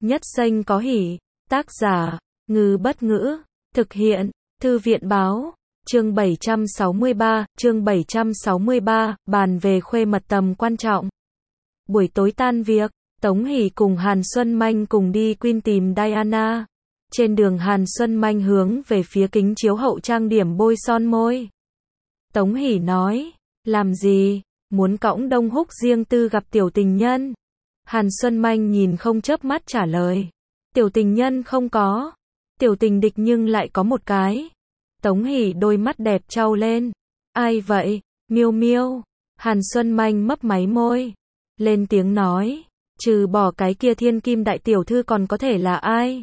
Nhất danh có hỷ. Tác giả, Ngư Bất Ngữ. Thực hiện, Thư viện Báo. Chương 763, bàn về khuê mật tầm quan trọng. Buổi tối tan việc, Tống Hỷ cùng Hàn Xuân Manh cùng đi Queen tìm Diana. Trên đường Hàn Xuân Manh hướng về phía kính chiếu hậu trang điểm bôi son môi. Tống Hỷ nói, làm gì, muốn cõng Đông Húc riêng tư gặp tiểu tình nhân. Hàn Xuân Manh nhìn không chớp mắt trả lời, tiểu tình nhân không có, tiểu tình địch nhưng lại có một cái. Tống Hỷ đôi mắt đẹp trao lên, ai vậy, Miêu Miêu. Hàn Xuân Manh mấp máy môi, lên tiếng nói, trừ bỏ cái kia thiên kim đại tiểu thư còn có thể là ai?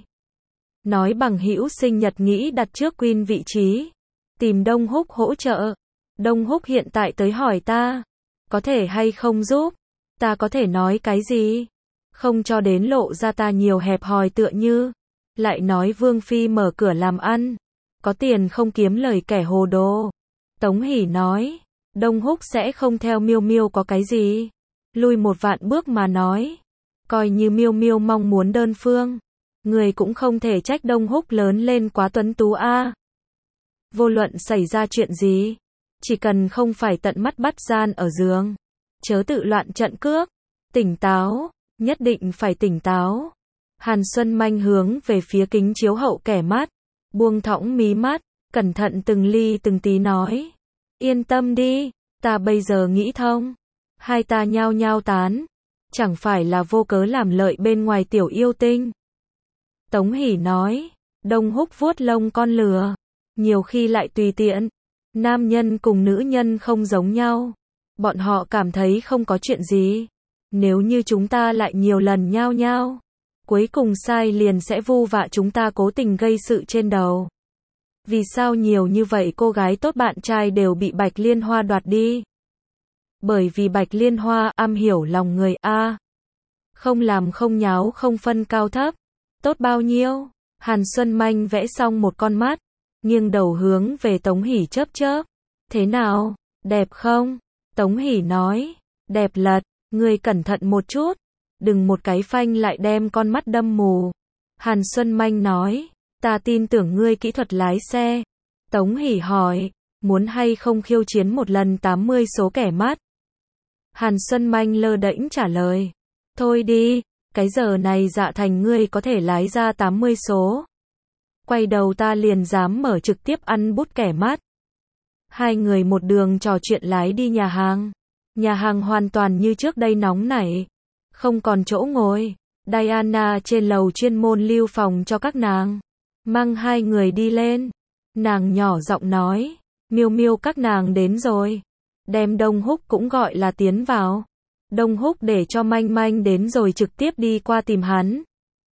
Nói bằng hữu sinh nhật nghĩ đặt trước Queen vị trí, tìm Đông Húc hỗ trợ. Đông Húc hiện tại tới hỏi ta, có thể hay không giúp, ta có thể nói cái gì? Không cho đến lộ ra ta nhiều hẹp hòi tựa như. Lại nói Vương Phi mở cửa làm ăn, có tiền không kiếm lời kẻ hồ đồ. Tống Hỷ nói, Đông Húc sẽ không theo Miêu Miêu có cái gì. Lui một vạn bước mà nói, coi như Miêu Miêu mong muốn đơn phương, người cũng không thể trách Đông Húc lớn lên quá tuấn tú a. Vô luận xảy ra chuyện gì, chỉ cần không phải tận mắt bắt gian ở giường, chớ tự loạn trận cước, tỉnh táo, nhất định phải tỉnh táo. Hàn Xuân Manh hướng về phía kính chiếu hậu kẻ mắt, buông thõng mí mắt, cẩn thận từng ly từng tí nói, yên tâm đi, ta bây giờ nghĩ thông. Hai ta nhao nhao tán, chẳng phải là vô cớ làm lợi bên ngoài tiểu yêu tinh. Tống Hỷ nói, Đông Húc vuốt lông con lừa, nhiều khi lại tùy tiện. Nam nhân cùng nữ nhân không giống nhau, bọn họ cảm thấy không có chuyện gì. Nếu như chúng ta lại nhiều lần nhao nhao, cuối cùng sai liền sẽ vu vạ chúng ta cố tình gây sự trên đầu. Vì sao nhiều như vậy cô gái tốt bạn trai đều bị Bạch Liên Hoa đoạt đi? Bởi vì Bạch Liên Hoa am hiểu lòng người a. Không làm không nháo không phân cao thấp. Tốt bao nhiêu? Hàn Xuân Manh vẽ xong một con mắt, nghiêng đầu hướng về Tống Hỷ chớp chớp. Thế nào? Đẹp không? Tống Hỷ nói, đẹp lật, ngươi cẩn thận một chút, đừng một cái phanh lại đem con mắt đâm mù. Hàn Xuân Manh nói, ta tin tưởng ngươi kỹ thuật lái xe. Tống Hỷ hỏi, muốn hay không khiêu chiến một lần 80 số kẻ mắt? Hàn Xuân Manh lơ đễnh trả lời, thôi đi, cái giờ này dạ thành ngươi có thể lái ra 80 số. Quay đầu ta liền dám mở trực tiếp ăn bút kẻ mắt. Hai người một đường trò chuyện lái đi nhà hàng. Nhà hàng hoàn toàn như trước đây nóng nảy, không còn chỗ ngồi. Diana trên lầu chuyên môn lưu phòng cho các nàng, mang hai người đi lên. Nàng nhỏ giọng nói, Miêu Miêu các nàng đến rồi, đem Đông Húc cũng gọi là tiến vào. Đông Húc để cho Manh Manh đến rồi trực tiếp đi qua tìm hắn.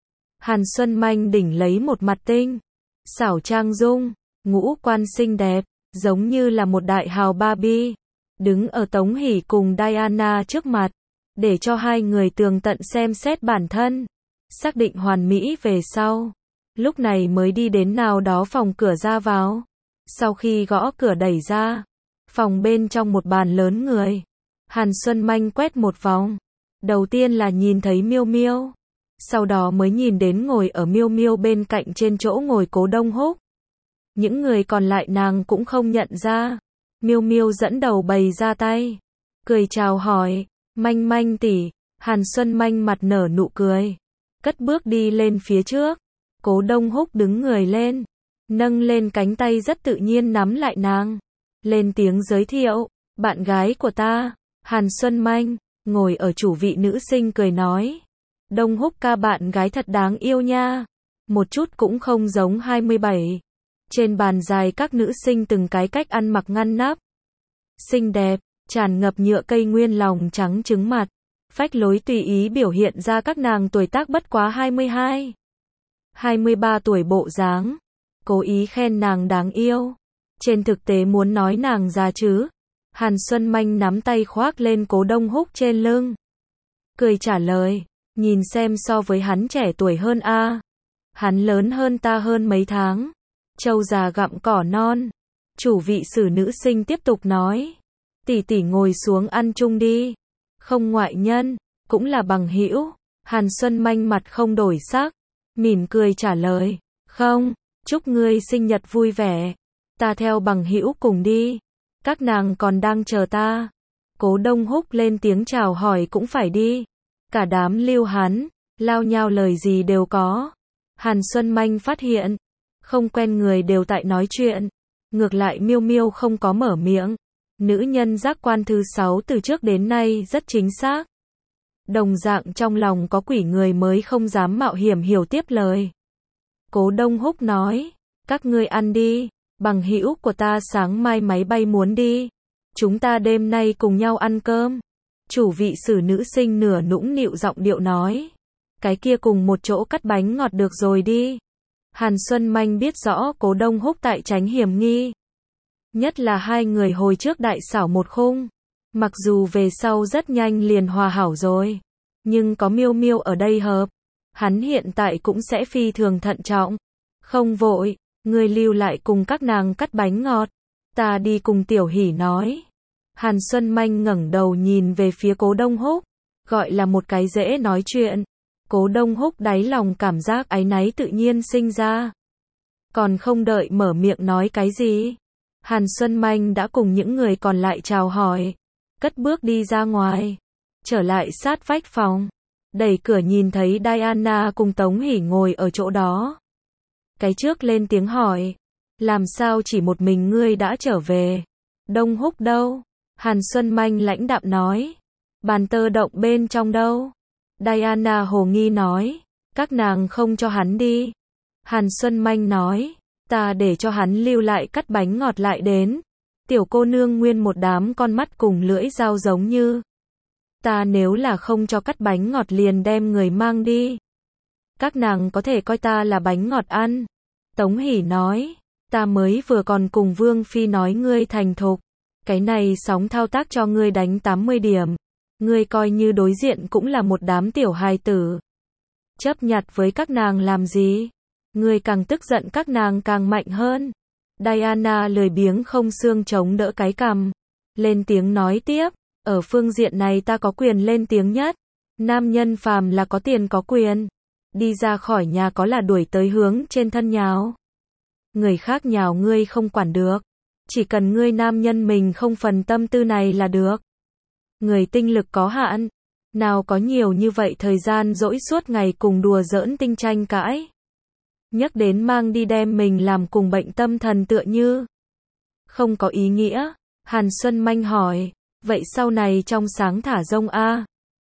Hàn Xuân Manh đỉnh lấy một mặt tinh xảo trang dung, ngũ quan xinh đẹp, giống như là một đại hào Barbie, đứng ở Tống Hỷ cùng Diana trước mặt, để cho hai người tường tận xem xét bản thân, xác định hoàn mỹ về sau. Lúc này mới đi đến nào đó phòng cửa ra vào. Sau khi gõ cửa đẩy ra, phòng bên trong một bàn lớn người. Hàn Xuân Manh quét một vòng, đầu tiên là nhìn thấy Miêu Miêu, sau đó mới nhìn đến ngồi ở Miêu Miêu bên cạnh trên chỗ ngồi Cố Đông Húc. Những người còn lại nàng cũng không nhận ra. Miêu Miêu dẫn đầu bày ra tay, cười chào hỏi, Manh Manh tỷ. Hàn Xuân Manh mặt nở nụ cười, cất bước đi lên phía trước. Cố Đông Húc đứng người lên, nâng lên cánh tay rất tự nhiên nắm lại nàng, lên tiếng giới thiệu, bạn gái của ta. Hàn Xuân Manh, ngồi ở chủ vị nữ sinh cười nói, Đông Húc ca bạn gái thật đáng yêu nha, một chút cũng không giống 27. Trên bàn dài các nữ sinh từng cái cách ăn mặc ngăn nắp, xinh đẹp, tràn ngập nhựa cây nguyên lòng trắng trứng mặt, phách lối tùy ý biểu hiện ra các nàng tuổi tác bất quá 22, 23 tuổi bộ dáng, cố ý khen nàng đáng yêu. Trên thực tế muốn nói nàng già chứ. Hàn Xuân Manh nắm tay khoác lên Cố Đông Húc trên lưng, cười trả lời, nhìn xem so với hắn trẻ tuổi hơn a. Hắn lớn hơn ta hơn mấy tháng. Trâu già gặm cỏ non. Chủ vị sử nữ sinh tiếp tục nói, tỷ tỷ ngồi xuống ăn chung đi, không ngoại nhân, cũng là bằng hữu. Hàn Xuân Manh mặt không đổi sắc, mỉm cười trả lời, không, chúc ngươi sinh nhật vui vẻ, ta theo bằng hữu cùng đi, các nàng còn đang chờ ta. Cố Đông Húc lên tiếng chào hỏi cũng phải đi. Cả đám Lưu Hán, lao nhao lời gì đều có. Hàn Xuân Manh phát hiện, không quen người đều tại nói chuyện. Ngược lại Miêu Miêu không có mở miệng. Nữ nhân giác quan thứ 6 từ trước đến nay rất chính xác. Đồng dạng trong lòng có quỷ người mới không dám mạo hiểm hiểu tiếp lời. Cố Đông Húc nói, các ngươi ăn đi, bằng hữu của ta sáng mai máy bay muốn đi. Chúng ta đêm nay cùng nhau ăn cơm. Chủ vị sử nữ sinh nửa nũng nịu giọng điệu nói. Cái kia cùng một chỗ cắt bánh ngọt được rồi đi. Hàn Xuân Manh biết rõ Cố Đông Húc tại tránh hiểm nghi. Nhất là hai người hồi trước đại xảo một khung. Mặc dù về sau rất nhanh liền hòa hảo rồi. Nhưng có Miêu Miêu ở đây hợp. Hắn hiện tại cũng sẽ phi thường thận trọng. Không vội, ngươi lưu lại cùng các nàng cắt bánh ngọt. Ta đi cùng Tiểu Hỷ nói. Hàn Xuân Manh ngẩng đầu nhìn về phía Cố Đông Húc. Gọi là một cái dễ nói chuyện. Cố Đông Húc đáy lòng cảm giác áy náy tự nhiên sinh ra. Còn không đợi mở miệng nói cái gì. Hàn Xuân Manh đã cùng những người còn lại chào hỏi. Cất bước đi ra ngoài. Trở lại sát vách phòng. Đẩy cửa nhìn thấy Diana cùng Tống Hỷ ngồi ở chỗ đó. Cái trước lên tiếng hỏi. Làm sao chỉ một mình ngươi đã trở về? Đông Húc đâu? Hàn Xuân Manh lãnh đạm nói. Bàn tơ động bên trong đâu? Diana hồ nghi nói. Các nàng không cho hắn đi. Hàn Xuân Manh nói. Ta để cho hắn lưu lại cắt bánh ngọt lại đến. Tiểu cô nương nguyên một đám con mắt cùng lưỡi dao giống như. Ta nếu là không cho cắt bánh ngọt liền đem người mang đi. Các nàng có thể coi ta là bánh ngọt ăn. Tống Hỷ nói. Ta mới vừa còn cùng Vương Phi nói ngươi thành thục. Cái này sóng thao tác cho ngươi đánh 80 điểm. Ngươi coi như đối diện cũng là một đám tiểu hài tử. Chấp nhặt với các nàng làm gì? Ngươi càng tức giận các nàng càng mạnh hơn. Diana lười biếng không xương chống đỡ cái cằm. Lên tiếng nói tiếp. Ở phương diện này ta có quyền lên tiếng nhất. Nam nhân phàm là có tiền có quyền. Đi ra khỏi nhà có là đuổi tới hướng trên thân nhào. Người khác nhào ngươi không quản được. Chỉ cần ngươi nam nhân mình không phần tâm tư này là được. Người tinh lực có hạn. Nào có nhiều như vậy thời gian dỗi suốt ngày cùng đùa giỡn tinh tranh cãi. Nhắc đến mang đi đem mình làm cùng bệnh tâm thần tựa như. Không có ý nghĩa. Hàn Xuân Manh hỏi. Vậy sau này trong sáng thả rông a?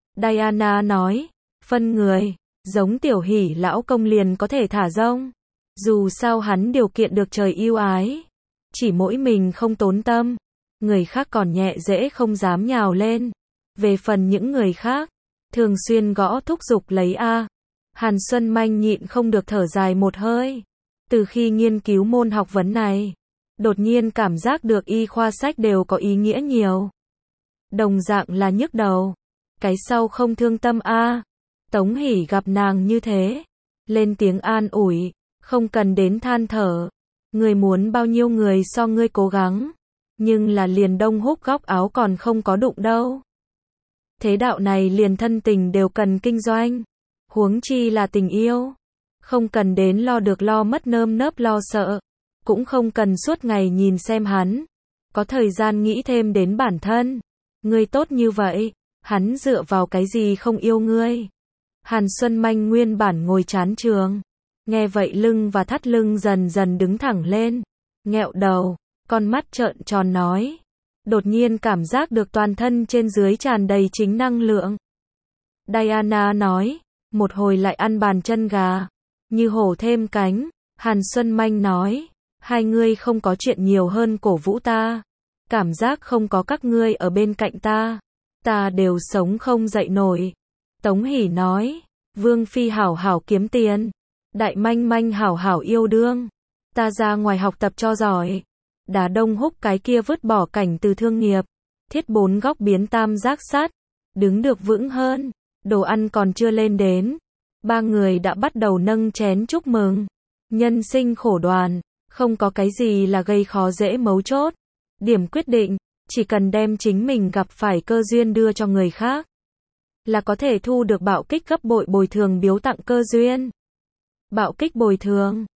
Diana nói. Phân người. Giống Tiểu Hỷ lão công liền có thể thả rông. Dù sao hắn điều kiện được trời yêu ái. Chỉ mỗi mình không tốn tâm. Người khác còn nhẹ dễ không dám nhào lên. Về phần những người khác. Thường xuyên gõ thúc giục lấy a. Hàn Xuân Manh nhịn không được thở dài một hơi. Từ khi nghiên cứu môn học vấn này. Đột nhiên cảm giác được y khoa sách đều có ý nghĩa nhiều. Đồng dạng là nhức đầu. Cái sau không thương tâm a. Tống Hỷ gặp nàng như thế. Lên tiếng an ủi. Không cần đến than thở. Người muốn bao nhiêu người so ngươi cố gắng. Nhưng là liền Đông Húc góc áo còn không có đụng đâu. Thế đạo này liền thân tình đều cần kinh doanh. Huống chi là tình yêu. Không cần đến lo được lo mất nơm nớp lo sợ. Cũng không cần suốt ngày nhìn xem hắn. Có thời gian nghĩ thêm đến bản thân. Ngươi tốt như vậy. Hắn dựa vào cái gì không yêu ngươi. Hàn Xuân Manh nguyên bản ngồi chán trường. Nghe vậy lưng và thắt lưng dần dần đứng thẳng lên. Nghẹo đầu. Con mắt trợn tròn nói. Đột nhiên cảm giác được toàn thân trên dưới tràn đầy chính năng lượng. Diana nói. Một hồi lại ăn bàn chân gà. Như hổ thêm cánh. Hàn Xuân Manh nói. Hai ngươi không có chuyện nhiều hơn cổ vũ ta. Cảm giác không có các ngươi ở bên cạnh ta. Ta đều sống không dậy nổi. Tống Hỷ nói. Vương Phi hảo hảo kiếm tiền. Đại Manh Manh hảo hảo yêu đương. Ta ra ngoài học tập cho giỏi. Đá Đông Húc cái kia vứt bỏ cảnh từ thương nghiệp. Thiết 4 góc biến tam giác sắt. Đứng được vững hơn. Đồ ăn còn chưa lên đến. Ba người đã bắt đầu nâng chén chúc mừng. Nhân sinh khổ đoàn. Không có cái gì là gây khó dễ mấu chốt. Điểm quyết định. Chỉ cần đem chính mình gặp phải cơ duyên đưa cho người khác. là có thể thu được bạo kích gấp bội bồi thường biếu tặng cơ duyên. Bạo kích bồi thường